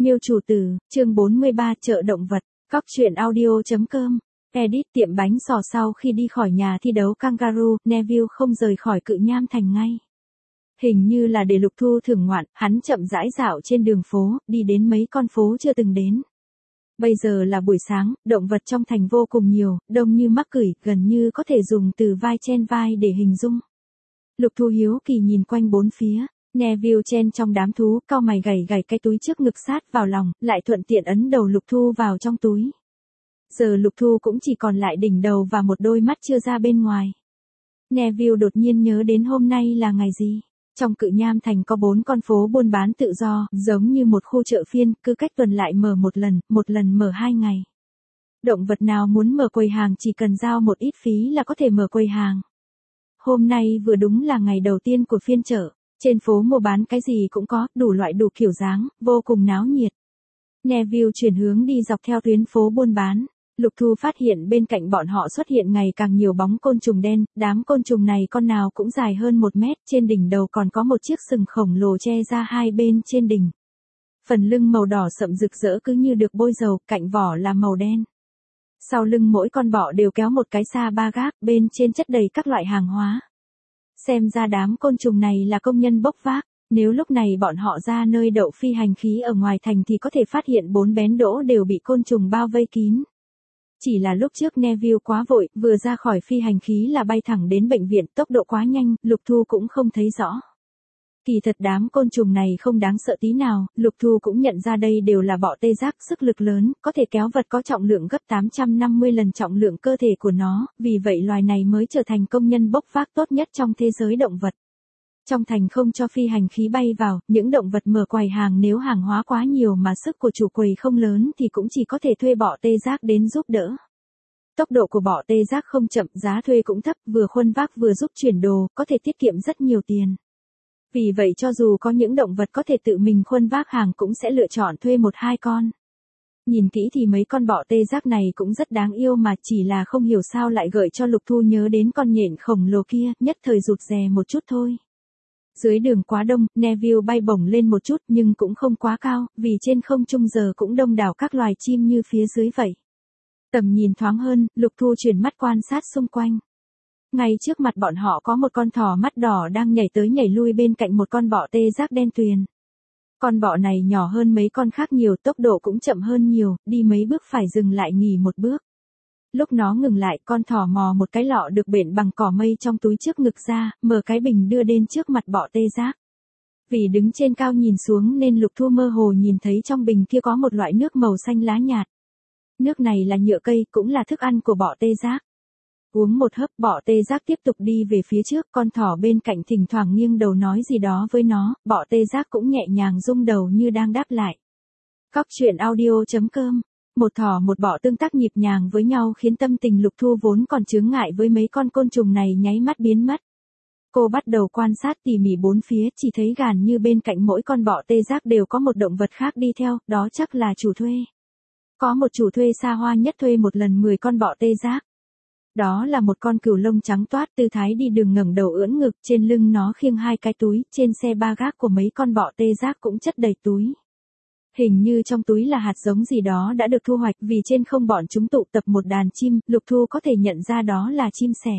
Miêu chủ tử, chương 43 chợ động vật, Cóc truyện audio.com. Edit tiệm bánh xò sau khi đi khỏi nhà thi đấu Kangaroo, Neville không rời khỏi Cự Nham Thành ngay. Hình như là để Lục Thu thưởng ngoạn, hắn chậm rãi dạo trên đường phố, đi đến mấy con phố chưa từng đến. Bây giờ là buổi sáng, động vật trong thành vô cùng nhiều, đông như mắc cửi, gần như có thể dùng từ vai chen vai để hình dung. Lục Thu hiếu kỳ nhìn quanh bốn phía. Neville chen trong đám thú, cau mày gảy cái túi trước ngực sát vào lòng, lại thuận tiện ấn đầu Lục Thu vào trong túi. Giờ Lục Thu cũng chỉ còn lại đỉnh đầu và một đôi mắt chưa ra bên ngoài. Neville đột nhiên nhớ đến hôm nay là ngày gì. Trong Cự Nham Thành có 4 con phố buôn bán tự do, giống như một khu chợ phiên, cứ cách tuần lại mở một lần mở 2 ngày. Động vật nào muốn mở quầy hàng chỉ cần giao một ít phí là có thể mở quầy hàng. Hôm nay vừa đúng là ngày đầu tiên của phiên chợ. Trên phố mua bán cái gì cũng có, đủ loại đủ kiểu dáng, vô cùng náo nhiệt. Neville chuyển hướng đi dọc theo tuyến phố buôn bán. Lục Thu phát hiện bên cạnh bọn họ xuất hiện ngày càng nhiều bóng côn trùng đen, đám côn trùng này con nào cũng dài hơn 1 mét, trên đỉnh đầu còn có một chiếc sừng khổng lồ che ra hai bên trên đỉnh. Phần lưng màu đỏ sậm rực rỡ cứ như được bôi dầu, cạnh vỏ là màu đen. Sau lưng mỗi con bọ đều kéo một cái sa ba gác, bên trên chất đầy các loại hàng hóa. Xem ra đám côn trùng này là công nhân bốc vác, nếu lúc này bọn họ ra nơi đậu phi hành khí ở ngoài thành thì có thể phát hiện 4 bén đỗ đều bị côn trùng bao vây kín. Chỉ là lúc trước Neville quá vội, vừa ra khỏi phi hành khí là bay thẳng đến bệnh viện, tốc độ quá nhanh, Lục Thu cũng không thấy rõ. Kỳ thật đám côn trùng này không đáng sợ tí nào, Lục Thu cũng nhận ra đây đều là bọ tê giác sức lực lớn, có thể kéo vật có trọng lượng gấp 850 lần trọng lượng cơ thể của nó, vì vậy loài này mới trở thành công nhân bốc vác tốt nhất trong thế giới động vật. Trong thành không cho phi hành khí bay vào, những động vật mở quầy hàng nếu hàng hóa quá nhiều mà sức của chủ quầy không lớn thì cũng chỉ có thể thuê bọ tê giác đến giúp đỡ. Tốc độ của bọ tê giác không chậm, giá thuê cũng thấp, vừa khuân vác vừa giúp chuyển đồ, có thể tiết kiệm rất nhiều tiền. Vì vậy cho dù có những động vật có thể tự mình khuân vác hàng cũng sẽ lựa chọn thuê 1-2 con. Nhìn kỹ thì mấy con bọ tê giác này cũng rất đáng yêu mà chỉ là không hiểu sao lại gợi cho Lục Thu nhớ đến con nhện khổng lồ kia, nhất thời rụt rè một chút thôi. Dưới đường quá đông, Neville bay bổng lên một chút nhưng cũng không quá cao, vì trên không trung giờ cũng đông đảo các loài chim như phía dưới vậy. Tầm nhìn thoáng hơn, Lục Thu chuyển mắt quan sát xung quanh. Ngay trước mặt bọn họ có một con thỏ mắt đỏ đang nhảy tới nhảy lui bên cạnh một con bọ tê giác đen tuyền. Con bọ này nhỏ hơn mấy con khác nhiều, tốc độ cũng chậm hơn nhiều, đi mấy bước phải dừng lại nghỉ một bước. Lúc nó ngừng lại, con thỏ mò một cái lọ được bện bằng cỏ mây trong túi trước ngực ra, mở cái bình đưa đến trước mặt bọ tê giác. Vì đứng trên cao nhìn xuống nên Lục Thu mơ hồ nhìn thấy trong bình kia có một loại nước màu xanh lá nhạt. Nước này là nhựa cây, cũng là thức ăn của bọ tê giác. Uống một hớp, bọ tê giác tiếp tục đi về phía trước, con thỏ bên cạnh thỉnh thoảng nghiêng đầu nói gì đó với nó, bọ tê giác cũng nhẹ nhàng rung đầu như đang đáp lại. Cóc truyện audio.com. Một thỏ một bọ tương tác nhịp nhàng với nhau khiến tâm tình Lục Thu vốn còn chướng ngại với mấy con côn trùng này nháy mắt biến mất. Cô bắt đầu quan sát tỉ mỉ bốn phía, chỉ thấy gàn như bên cạnh mỗi con bọ tê giác đều có một động vật khác đi theo, đó chắc là chủ thuê. Có một chủ thuê xa hoa nhất thuê một lần 10 con bọ tê giác. Đó là một con cừu lông trắng toát, tư thái đi đường ngẩng đầu ưỡn ngực, trên lưng nó khiêng 2 cái túi, trên xe ba gác của mấy con bọ tê giác cũng chất đầy túi. Hình như trong túi là hạt giống gì đó đã được thu hoạch, vì trên không bọn chúng tụ tập một đàn chim, Lục Thu có thể nhận ra đó là chim sẻ.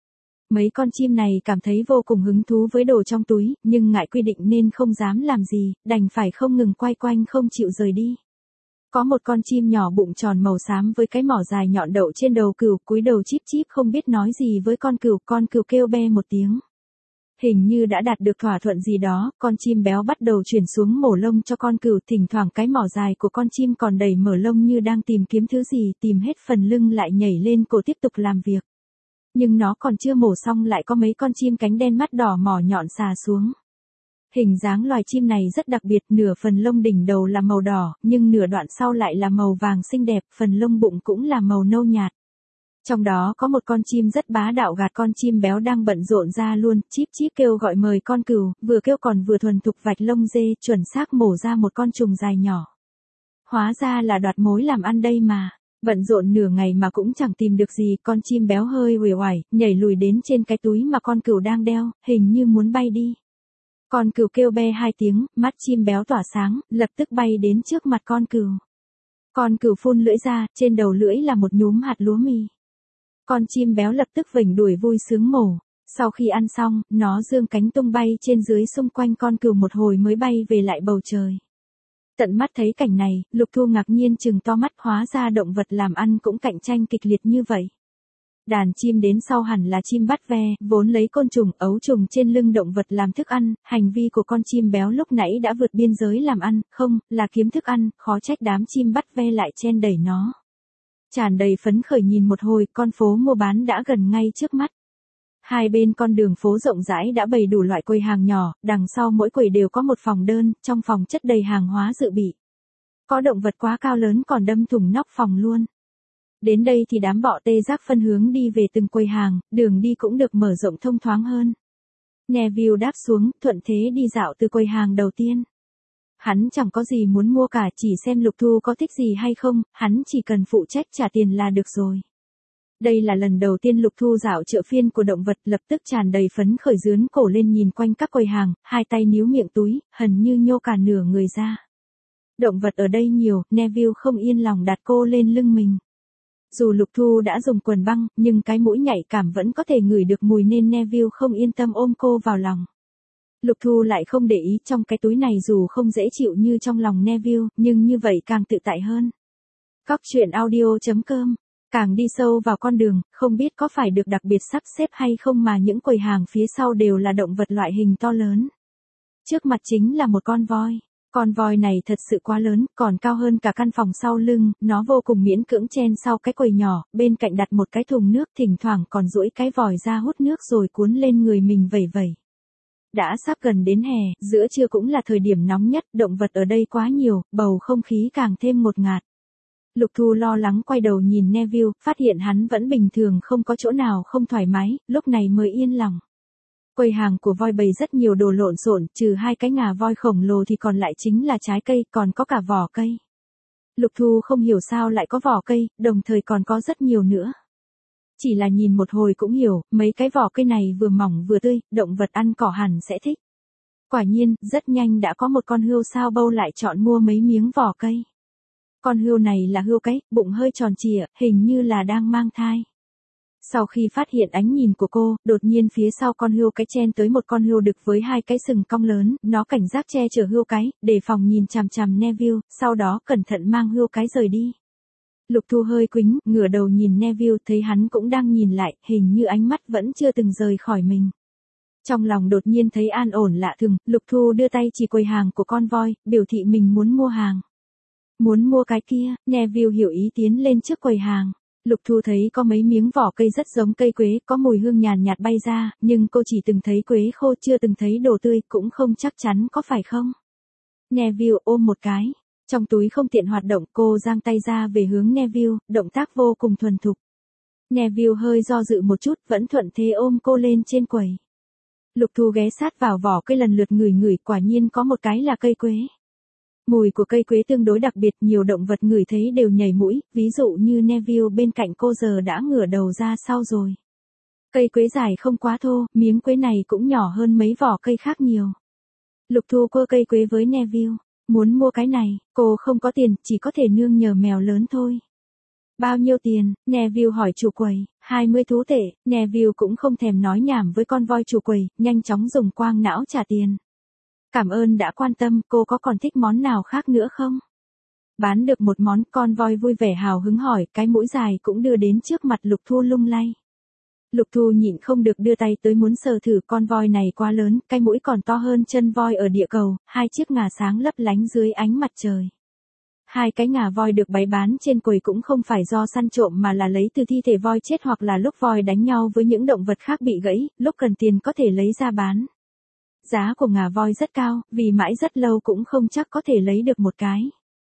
Mấy con chim này cảm thấy vô cùng hứng thú với đồ trong túi, nhưng ngại quy định nên không dám làm gì, đành phải không ngừng quay quanh không chịu rời đi. Có một con chim nhỏ bụng tròn màu xám với cái mỏ dài nhọn đậu trên đầu cừu, cúi đầu chíp chíp không biết nói gì với con cừu kêu be một tiếng. Hình như đã đạt được thỏa thuận gì đó, con chim béo bắt đầu chuyển xuống mổ lông cho con cừu, thỉnh thoảng cái mỏ dài của con chim còn đầy mở lông như đang tìm kiếm thứ gì, tìm hết phần lưng lại nhảy lên cổ tiếp tục làm việc. Nhưng nó còn chưa mổ xong lại có mấy con chim cánh đen mắt đỏ mỏ nhọn xà xuống. Hình dáng loài chim này rất đặc biệt, nửa phần lông đỉnh đầu là màu đỏ, nhưng nửa đoạn sau lại là màu vàng xinh đẹp, phần lông bụng cũng là màu nâu nhạt. Trong đó có một con chim rất bá đạo gạt con chim béo đang bận rộn ra luôn, chíp chíp kêu gọi mời con cừu, vừa kêu còn vừa thuần thục vạch lông dê, chuẩn xác mổ ra một con trùng dài nhỏ. Hóa ra là đoạt mối làm ăn đây mà. Bận rộn nửa ngày mà cũng chẳng tìm được gì, con chim béo hơi uể oải, nhảy lùi đến trên cái túi mà con cừu đang đeo, hình như muốn bay đi. Con cừu kêu be hai tiếng, mắt chim béo tỏa sáng, lập tức bay đến trước mặt con cừu. Con cừu phun lưỡi ra, trên đầu lưỡi là một nhúm hạt lúa mì. Con chim béo lập tức vểnh đuôi vui sướng mổ. Sau khi ăn xong, nó giương cánh tung bay trên dưới xung quanh con cừu một hồi mới bay về lại bầu trời. Tận mắt thấy cảnh này, Lục Thu ngạc nhiên trừng to mắt, hóa ra động vật làm ăn cũng cạnh tranh kịch liệt như vậy. Đàn chim đến sau hẳn là chim bắt ve, vốn lấy côn trùng, ấu trùng trên lưng động vật làm thức ăn, hành vi của con chim béo lúc nãy đã vượt biên giới làm ăn, không, là kiếm thức ăn, khó trách đám chim bắt ve lại chen đẩy nó. Tràn đầy phấn khởi nhìn một hồi, con phố mua bán đã gần ngay trước mắt. Hai bên con đường phố rộng rãi đã bày đủ loại quầy hàng nhỏ, đằng sau mỗi quầy đều có một phòng đơn, trong phòng chất đầy hàng hóa dự bị. Có động vật quá cao lớn còn đâm thủng nóc phòng luôn. Đến đây thì đám bọ tê giác phân hướng đi về từng quầy hàng, đường đi cũng được mở rộng thông thoáng hơn. Neville đáp xuống, thuận thế đi dạo từ quầy hàng đầu tiên. Hắn chẳng có gì muốn mua cả, chỉ xem Lục Thu có thích gì hay không, hắn chỉ cần phụ trách trả tiền là được rồi. Đây là lần đầu tiên Lục Thu dạo chợ phiên của động vật, lập tức tràn đầy phấn khởi dướn cổ lên nhìn quanh các quầy hàng, hai tay níu miệng túi, hần như nhô cả nửa người ra. Động vật ở đây nhiều, Neville không yên lòng đặt cô lên lưng mình. Dù Lục Thu đã dùng quần băng, nhưng cái mũi nhạy cảm vẫn có thể ngửi được mùi nên Neville không yên tâm ôm cô vào lòng. Lục Thu lại không để ý, trong cái túi này dù không dễ chịu như trong lòng Neville, nhưng như vậy càng tự tại hơn. Cóc truyện audio.com. Càng đi sâu vào con đường, không biết có phải được đặc biệt sắp xếp hay không mà những quầy hàng phía sau đều là động vật loại hình to lớn. Trước mặt chính là một con voi. Con voi này thật sự quá lớn, còn cao hơn cả căn phòng sau lưng, nó vô cùng miễn cưỡng chen sau cái quầy nhỏ, bên cạnh đặt một cái thùng nước, thỉnh thoảng còn duỗi cái vòi ra hút nước rồi cuốn lên người mình vẩy vẩy. Đã sắp gần đến hè, giữa trưa cũng là thời điểm nóng nhất, động vật ở đây quá nhiều, bầu không khí càng thêm ngột ngạt. Lục Thu lo lắng quay đầu nhìn Neville, phát hiện hắn vẫn bình thường, không có chỗ nào không thoải mái, lúc này mới yên lòng. Quầy hàng của voi bày rất nhiều đồ lộn xộn, trừ hai cái ngà voi khổng lồ thì còn lại chính là trái cây, còn có cả vỏ cây. Lục Thu không hiểu sao lại có vỏ cây, đồng thời còn có rất nhiều nữa. Chỉ là nhìn một hồi cũng hiểu, mấy cái vỏ cây này vừa mỏng vừa tươi, động vật ăn cỏ hẳn sẽ thích. Quả nhiên, rất nhanh đã có một con hươu sao bâu lại chọn mua mấy miếng vỏ cây. Con hươu này là hươu cái, bụng hơi tròn trịa, hình như là đang mang thai. Sau khi phát hiện ánh nhìn của cô, đột nhiên phía sau con hươu cái chen tới một con hươu đực với hai cái sừng cong lớn, nó cảnh giác che chở hươu cái, đề phòng nhìn chằm chằm Neville, sau đó cẩn thận mang hươu cái rời đi. Lục Thu hơi quĩnh, ngửa đầu nhìn Neville, thấy hắn cũng đang nhìn lại, hình như ánh mắt vẫn chưa từng rời khỏi mình. Trong lòng đột nhiên thấy an ổn lạ thường, Lục Thu đưa tay chỉ quầy hàng của con voi, biểu thị mình muốn mua hàng. Muốn mua cái kia, Neville hiểu ý tiến lên trước quầy hàng. Lục Thu thấy có mấy miếng vỏ cây rất giống cây quế, có mùi hương nhàn nhạt bay ra, nhưng cô chỉ từng thấy quế khô chưa từng thấy đồ tươi, cũng không chắc chắn có phải không. Neville ôm một cái. Trong túi không tiện hoạt động, cô giang tay ra về hướng Neville, động tác vô cùng thuần thục. Neville hơi do dự một chút, vẫn thuận thế ôm cô lên trên quầy. Lục Thu ghé sát vào vỏ cây lần lượt ngửi ngửi, quả nhiên có một cái là cây quế. Mùi của cây quế tương đối đặc biệt, nhiều động vật ngửi thấy đều nhảy mũi, ví dụ như Neville bên cạnh cô giờ đã ngửa đầu ra sau rồi. Cây quế dài không quá thô, miếng quế này cũng nhỏ hơn mấy vỏ cây khác nhiều. Lục Thu quơ cây quế với Neville. Muốn mua cái này, cô không có tiền, chỉ có thể nương nhờ mèo lớn thôi. Bao nhiêu tiền? Neville hỏi chủ quầy. 20 thú tệ. Neville cũng không thèm nói nhảm với con voi chủ quầy, nhanh chóng dùng quang não trả tiền. Cảm ơn đã quan tâm, cô có còn thích món nào khác nữa không? Bán được một món, con voi vui vẻ hào hứng hỏi, cái mũi dài cũng đưa đến trước mặt Lục Thu lung lay. Lục Thu nhịn không được đưa tay tới muốn sờ thử, con voi này quá lớn, cái mũi còn to hơn chân voi ở địa cầu, hai chiếc ngà sáng lấp lánh dưới ánh mặt trời. Hai cái ngà voi được bày bán trên quầy cũng không phải do săn trộm mà là lấy từ thi thể voi chết hoặc là lúc voi đánh nhau với những động vật khác bị gãy, lúc cần tiền có thể lấy ra bán. Giá của ngà voi rất cao, vì mãi rất lâu cũng không chắc có thể lấy được một cái.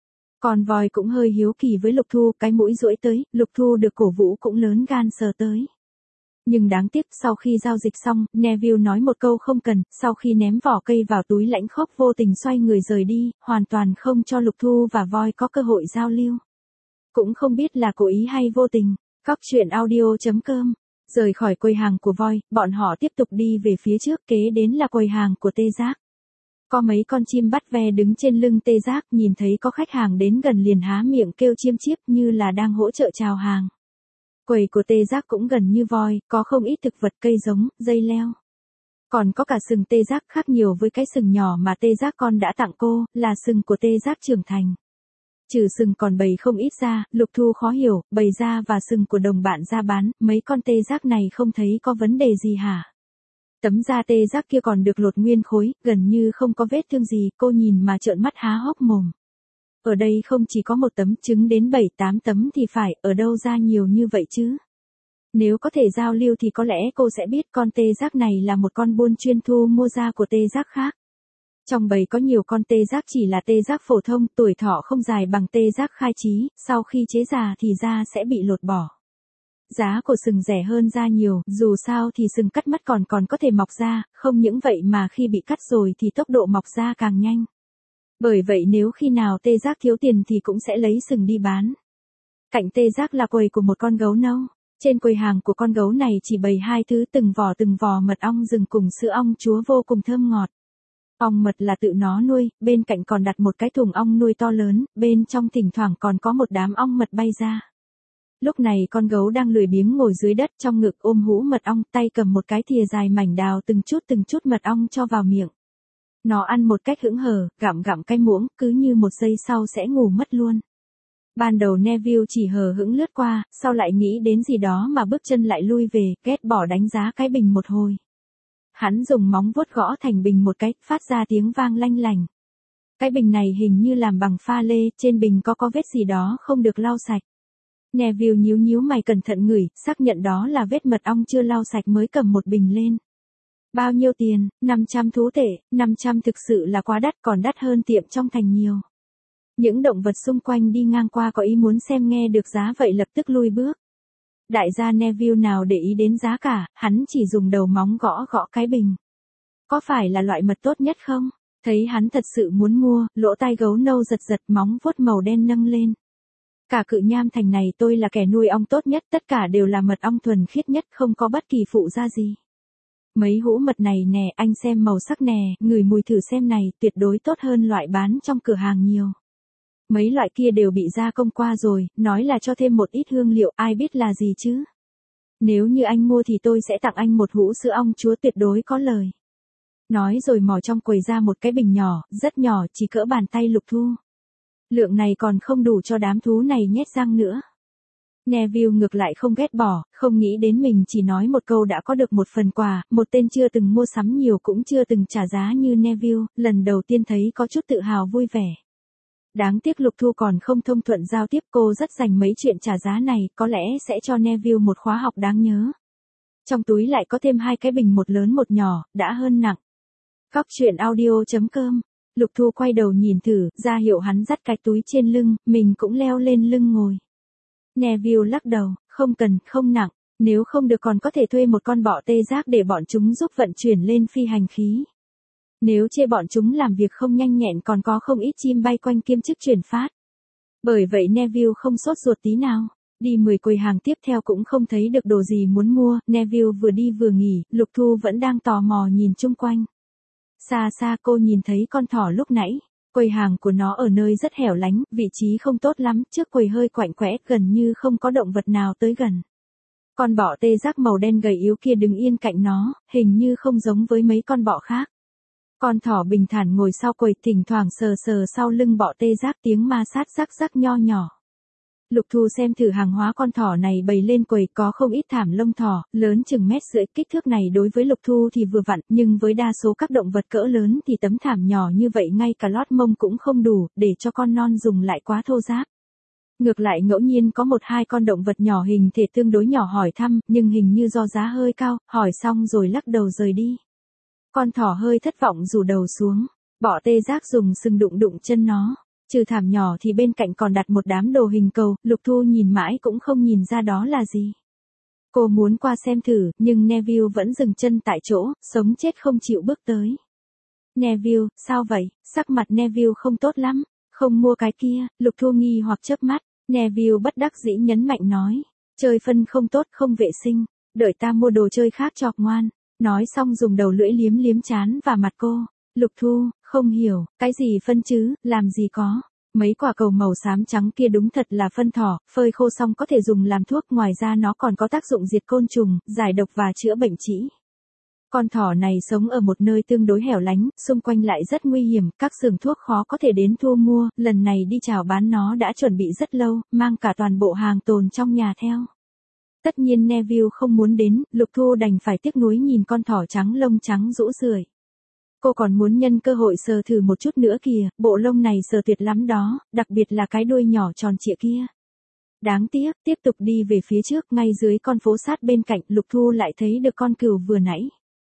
Con voi cũng hơi hiếu kỳ với Lục Thu, cái mũi duỗi tới, Lục Thu được cổ vũ cũng lớn gan sờ tới. Nhưng đáng tiếc, sau khi giao dịch xong, Neville nói một câu không cần, sau khi ném vỏ cây vào túi lãnh khốc vô tình xoay người rời đi, hoàn toàn không cho Lục Thu và voi có cơ hội giao lưu. Cũng không biết là cố ý hay vô tình. Cóc truyện audio.com. Rời khỏi quầy hàng của voi, bọn họ tiếp tục đi về phía trước, kế đến là quầy hàng của tê giác. Có mấy con chim bắt ve đứng trên lưng tê giác, nhìn thấy có khách hàng đến gần liền há miệng kêu chiêm chiếp như là đang hỗ trợ chào hàng. Quầy của tê giác cũng gần như voi, có không ít thực vật cây giống, dây leo. Còn có cả sừng tê giác, khác nhiều với cái sừng nhỏ mà tê giác con đã tặng cô, là sừng của tê giác trưởng thành. Trừ sừng còn bầy không ít ra, Lục Thu khó hiểu, bầy da và sừng của đồng bạn ra bán, mấy con tê giác này không thấy có vấn đề gì hả? Tấm da tê giác kia còn được lột nguyên khối, gần như không có vết thương gì, cô nhìn mà trợn mắt há hốc mồm. Ở đây không chỉ có một tấm, trứng đến 7-8 tấm thì phải, ở đâu ra nhiều như vậy chứ? Nếu có thể giao lưu thì có lẽ cô sẽ biết con tê giác này là một con buôn chuyên thu mua da của tê giác khác. Trong bầy có nhiều con tê giác chỉ là tê giác phổ thông, tuổi thọ không dài bằng tê giác khai trí, sau khi chế già thì da sẽ bị lột bỏ. Giá của sừng rẻ hơn da nhiều, dù sao thì sừng cắt mất còn có thể mọc ra, không những vậy mà khi bị cắt rồi thì tốc độ mọc ra càng nhanh. Bởi vậy nếu khi nào tê giác thiếu tiền thì cũng sẽ lấy sừng đi bán. Cạnh tê giác là quầy của một con gấu nâu. Trên quầy hàng của con gấu này chỉ bày hai thứ từng vò mật ong rừng cùng sữa ong chúa vô cùng thơm ngọt. Ong mật là tự nó nuôi, bên cạnh còn đặt một cái thùng ong nuôi to lớn, bên trong thỉnh thoảng còn có một đám ong mật bay ra. Lúc này con gấu đang lười biếng ngồi dưới đất trong ngực ôm hũ mật ong, tay cầm một cái thìa dài mảnh đào từng chút mật ong cho vào miệng. Nó ăn một cách hững hờ, gặm cái muỗng, cứ như một giây sau sẽ ngủ mất luôn. Ban đầu Neville chỉ hờ hững lướt qua, sau lại nghĩ đến gì đó mà bước chân lại lui về, ghét bỏ đánh giá cái bình một hồi. Hắn dùng móng vuốt gõ thành bình một cái, phát ra tiếng vang lanh lành. Cái bình này hình như làm bằng pha lê, trên bình có vết gì đó không được lau sạch. Neville nhíu mày cẩn thận ngửi, xác nhận đó là vết mật ong chưa lau sạch mới cầm một bình lên. Bao nhiêu tiền? 500 thú tệ, 500 thực sự là quá đắt, còn đắt hơn tiệm trong thành nhiều. Những động vật xung quanh đi ngang qua có ý muốn xem nghe được giá vậy lập tức lui bước. Đại gia Neville nào để ý đến giá cả, hắn chỉ dùng đầu móng gõ cái bình. Có phải là loại mật tốt nhất không? Thấy hắn thật sự muốn mua, lỗ tai gấu nâu giật móng vuốt màu đen nâng lên. Cả Cự Nham thành này tôi là kẻ nuôi ong tốt nhất, tất cả đều là mật ong thuần khiết nhất, không có bất kỳ phụ gia gì. Mấy hũ mật này nè, anh xem màu sắc nè, ngửi mùi thử xem này, tuyệt đối tốt hơn loại bán trong cửa hàng nhiều. Mấy loại kia đều bị gia công qua rồi, nói là cho thêm một ít hương liệu, ai biết là gì chứ. Nếu như anh mua thì tôi sẽ tặng anh một hũ sữa ong chúa, tuyệt đối có lời. Nói rồi mò trong quầy ra một cái bình nhỏ, rất nhỏ, chỉ cỡ bàn tay Lục Thu. Lượng này còn không đủ cho đám thú này nhét răng nữa. Neville ngược lại không ghét bỏ, không nghĩ đến mình chỉ nói một câu đã có được một phần quà, một tên chưa từng mua sắm nhiều cũng chưa từng trả giá như Neville, lần đầu tiên thấy có chút tự hào vui vẻ. Đáng tiếc Lục Thu còn không thông thuận giao tiếp, cô rất dành mấy chuyện trả giá này, có lẽ sẽ cho Neville một khóa học đáng nhớ. Trong túi lại có thêm hai cái bình, một lớn một nhỏ, đã hơn nặng. Cóc truyện audio.com. Lục Thu quay đầu nhìn thử, ra hiệu hắn dắt cái túi trên lưng, mình cũng leo lên lưng ngồi. Neville lắc đầu, không cần, không nặng, nếu không được còn có thể thuê một con bọ tê giác để bọn chúng giúp vận chuyển lên phi hành khí. Nếu chê bọn chúng làm việc không nhanh nhẹn còn có không ít chim bay quanh kiêm chức chuyển phát. Bởi vậy Neville không sốt ruột tí nào. Đi 10 quầy hàng tiếp theo cũng không thấy được đồ gì muốn mua, Neville vừa đi vừa nghỉ, Lục Thu vẫn đang tò mò nhìn chung quanh. Xa xa cô nhìn thấy con thỏ lúc nãy, quầy hàng của nó ở nơi rất hẻo lánh, vị trí không tốt lắm, trước quầy hơi quạnh quẽ, gần như không có động vật nào tới gần. Con bọ tê giác màu đen gầy yếu kia đứng yên cạnh nó, hình như không giống với mấy con bọ khác. Con thỏ bình thản ngồi sau quầy, thỉnh thoảng sờ sau lưng bọ tê giác, tiếng ma sát rắc nho nhỏ. Lục Thu xem thử hàng hóa con thỏ này bày lên quầy, có không ít thảm lông thỏ, lớn chừng 1,5 mét, kích thước này đối với Lục Thu thì vừa vặn, nhưng với đa số các động vật cỡ lớn thì tấm thảm nhỏ như vậy ngay cả lót mông cũng không đủ, để cho con non dùng lại quá thô ráp. Ngược lại ngẫu nhiên có 1-2 con động vật nhỏ hình thể tương đối nhỏ hỏi thăm, nhưng hình như do giá hơi cao, hỏi xong rồi lắc đầu rời đi. Con thỏ hơi thất vọng rủ đầu xuống, bọ tê giác dùng sừng đụng chân nó. Trừ thảm nhỏ thì bên cạnh còn đặt một đám đồ hình cầu, Lục Thu nhìn mãi cũng không nhìn ra đó là gì. Cô muốn qua xem thử, nhưng Neville vẫn dừng chân tại chỗ, sống chết không chịu bước tới. Neville, sao vậy? Sắc mặt Neville không tốt lắm. Không mua cái kia, Lục Thu nghi hoặc chớp mắt. Neville bất đắc dĩ nhấn mạnh nói. Chơi phân không tốt, không vệ sinh. Đợi ta mua đồ chơi khác cho ngoan. Nói xong dùng đầu lưỡi liếm trán và mặt cô. Lục Thu, không hiểu, cái gì phân chứ, làm gì có. Mấy quả cầu màu xám trắng kia đúng thật là phân thỏ, phơi khô xong có thể dùng làm thuốc, ngoài ra nó còn có tác dụng diệt côn trùng, giải độc và chữa bệnh trĩ. Con thỏ này sống ở một nơi tương đối hẻo lánh, xung quanh lại rất nguy hiểm, các xưởng thuốc khó có thể đến thu mua, lần này đi chào bán nó đã chuẩn bị rất lâu, mang cả toàn bộ hàng tồn trong nhà theo. Tất nhiên Neville không muốn đến, Lục Thu đành phải tiếc nuối nhìn con thỏ trắng lông trắng rũ rượi. Cô còn muốn nhân cơ hội sờ thử một chút nữa kìa, bộ lông này sờ tuyệt lắm đó, đặc biệt là cái đuôi nhỏ tròn trịa kia. Đáng tiếc, tiếp tục đi về phía trước, ngay dưới con phố sát bên cạnh, Lục Thu lại thấy được con cừu vừa nãy.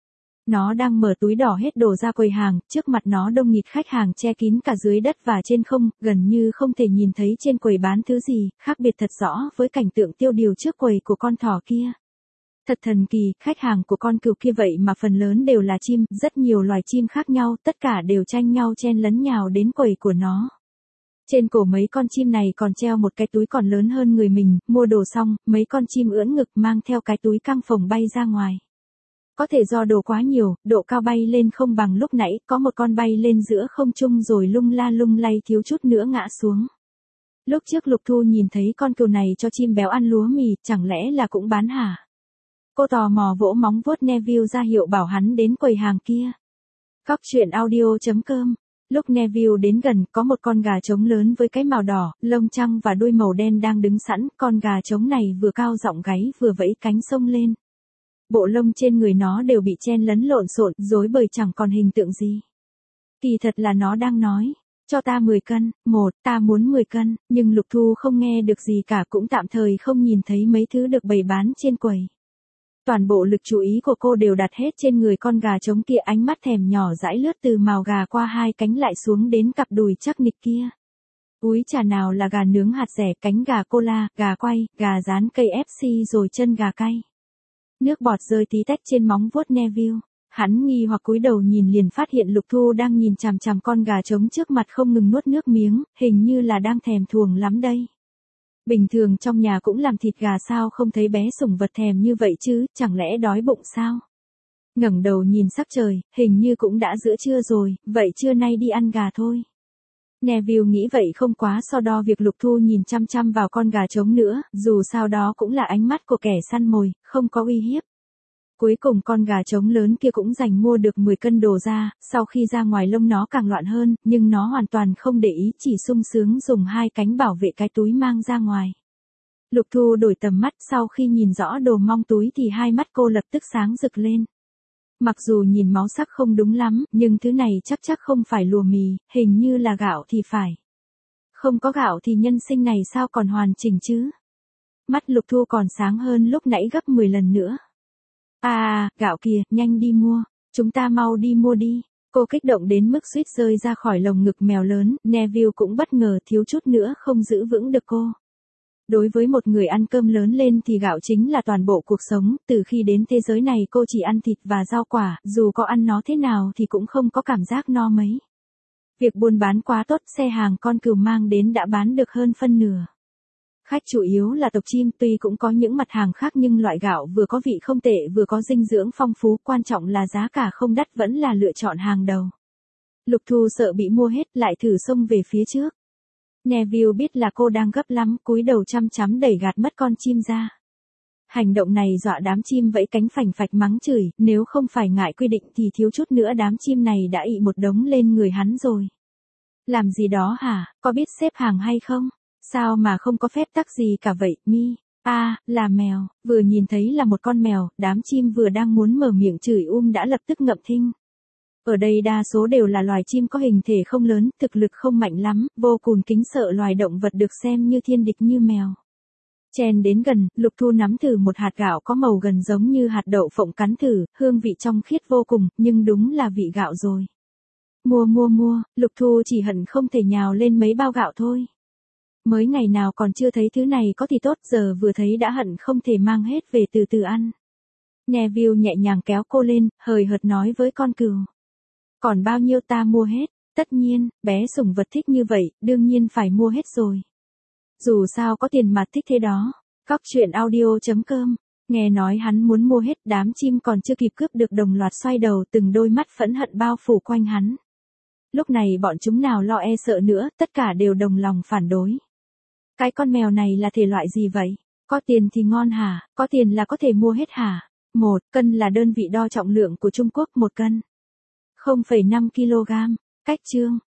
Nó đang mở túi đỏ hết đồ ra quầy hàng, trước mặt nó đông nghịt khách hàng che kín cả dưới đất và trên không, gần như không thể nhìn thấy trên quầy bán thứ gì, khác biệt thật rõ với cảnh tượng tiêu điều trước quầy của con thỏ kia. Thật thần kỳ, khách hàng của con cừu kia vậy mà phần lớn đều là chim, rất nhiều loài chim khác nhau, tất cả đều tranh nhau chen lấn nhào đến quầy của nó. Trên cổ mấy con chim này còn treo một cái túi còn lớn hơn người mình, mua đồ xong, mấy con chim ưỡn ngực mang theo cái túi căng phồng bay ra ngoài. Có thể do đồ quá nhiều, độ cao bay lên không bằng lúc nãy, có một con bay lên giữa không trung rồi lung la lung lay thiếu chút nữa ngã xuống. Lúc trước Lục Thu nhìn thấy con cừu này cho chim béo ăn lúa mì, chẳng lẽ là cũng bán hả? Cô tò mò vỗ móng vuốt Neville ra hiệu bảo hắn đến quầy hàng kia. Góc truyện audio.com. Lúc Neville đến gần, có một con gà trống lớn với cái màu đỏ, lông trắng và đuôi màu đen đang đứng sẵn, con gà trống này vừa cao giọng gáy vừa vẫy cánh xông lên. Bộ lông trên người nó đều bị chen lấn lộn xộn, rối bời chẳng còn hình tượng gì. Kỳ thật là nó đang nói, cho ta 10 cân, ta muốn 10 cân, nhưng Lục Thu không nghe được gì cả, cũng tạm thời không nhìn thấy mấy thứ được bày bán trên quầy. Toàn bộ lực chú ý của cô đều đặt hết trên người con gà trống kia, ánh mắt thèm nhỏ dãi lướt từ mào gà qua hai cánh lại xuống đến cặp đùi chắc nịch kia. Úi chà, nào là gà nướng hạt dẻ, cánh gà cola, gà quay, gà rán KFC rồi chân gà cay. Nước bọt rơi tí tách trên móng vuốt Neville. Hắn nghi hoặc cúi đầu nhìn liền phát hiện Lục Thu đang nhìn chằm chằm con gà trống trước mặt không ngừng nuốt nước miếng, hình như là đang thèm thuồng lắm đây. Bình thường trong nhà cũng làm thịt gà, sao không thấy bé sủng vật thèm như vậy chứ, chẳng lẽ đói bụng sao? Ngẩng đầu nhìn sắc trời, hình như cũng đã giữa trưa rồi, vậy trưa nay đi ăn gà thôi. Neville nghĩ vậy không quá so đo việc Lục Thu nhìn chăm chăm vào con gà trống nữa, dù sao đó cũng là ánh mắt của kẻ săn mồi, không có uy hiếp. Cuối cùng con gà trống lớn kia cũng giành mua được 10 cân đồ ra, sau khi ra ngoài lông nó càng loạn hơn, nhưng nó hoàn toàn không để ý, chỉ sung sướng dùng hai cánh bảo vệ cái túi mang ra ngoài. Lục Thu đổi tầm mắt, sau khi nhìn rõ đồ mong túi thì hai mắt cô lập tức sáng rực lên. Mặc dù nhìn máu sắc không đúng lắm, nhưng thứ này chắc không phải lùa mì, hình như là gạo thì phải. Không có gạo thì nhân sinh này sao còn hoàn chỉnh chứ? Mắt Lục Thu còn sáng hơn lúc nãy gấp 10 lần nữa. Gạo kìa, nhanh đi mua, chúng ta mau đi mua đi. Cô kích động đến mức suýt rơi ra khỏi lồng ngực mèo lớn, Neville cũng bất ngờ thiếu chút nữa không giữ vững được cô. Đối với một người ăn cơm lớn lên thì gạo chính là toàn bộ cuộc sống, từ khi đến thế giới này cô chỉ ăn thịt và rau quả, dù có ăn nó thế nào thì cũng không có cảm giác no mấy. Việc buôn bán quá tốt, xe hàng con cừu mang đến đã bán được hơn phân nửa. Khách chủ yếu là tộc chim, tuy cũng có những mặt hàng khác nhưng loại gạo vừa có vị không tệ vừa có dinh dưỡng phong phú, quan trọng là giá cả không đắt vẫn là lựa chọn hàng đầu. Lục Thu sợ bị mua hết, lại thử xông về phía trước. Neville biết là cô đang gấp lắm, cúi đầu chăm chắm đẩy gạt mất con chim ra. Hành động này dọa đám chim vẫy cánh phành phạch mắng chửi, nếu không phải ngại quy định thì thiếu chút nữa đám chim này đã ị một đống lên người hắn rồi. Làm gì đó hả, có biết xếp hàng hay không? Sao mà không có phép tắc gì cả vậy, mi? Là mèo, vừa nhìn thấy là một con mèo, đám chim vừa đang muốn mở miệng chửi đã lập tức ngậm thinh. Ở đây đa số đều là loài chim có hình thể không lớn, thực lực không mạnh lắm, vô cùng kính sợ loài động vật được xem như thiên địch như mèo. Chen đến gần, Lục Thu nắm thử một hạt gạo có màu gần giống như hạt đậu phộng, cắn thử, hương vị trong khiết vô cùng, nhưng đúng là vị gạo rồi. Mua, Lục Thu chỉ hận không thể nhào lên mấy bao gạo thôi. Mới ngày nào còn chưa thấy thứ này có thì tốt, giờ vừa thấy đã hận không thể mang hết về từ từ ăn. Neville nhẹ nhàng kéo cô lên, hời hợt nói với con cừu. Còn bao nhiêu ta mua hết, tất nhiên, bé sủng vật thích như vậy, đương nhiên phải mua hết rồi. Dù sao có tiền mà thích thế đó. Góc truyện audio.com. Nghe nói hắn muốn mua hết, đám chim còn chưa kịp cướp được đồng loạt xoay đầu, từng đôi mắt phẫn hận bao phủ quanh hắn. Lúc này bọn chúng nào lo e sợ nữa, tất cả đều đồng lòng phản đối. Cái con mèo này là thể loại gì vậy? Có tiền thì ngon hả? Có tiền là có thể mua hết hả? 1 cân là đơn vị đo trọng lượng của Trung Quốc, 1 cân. 0,5 kg. Cách chương.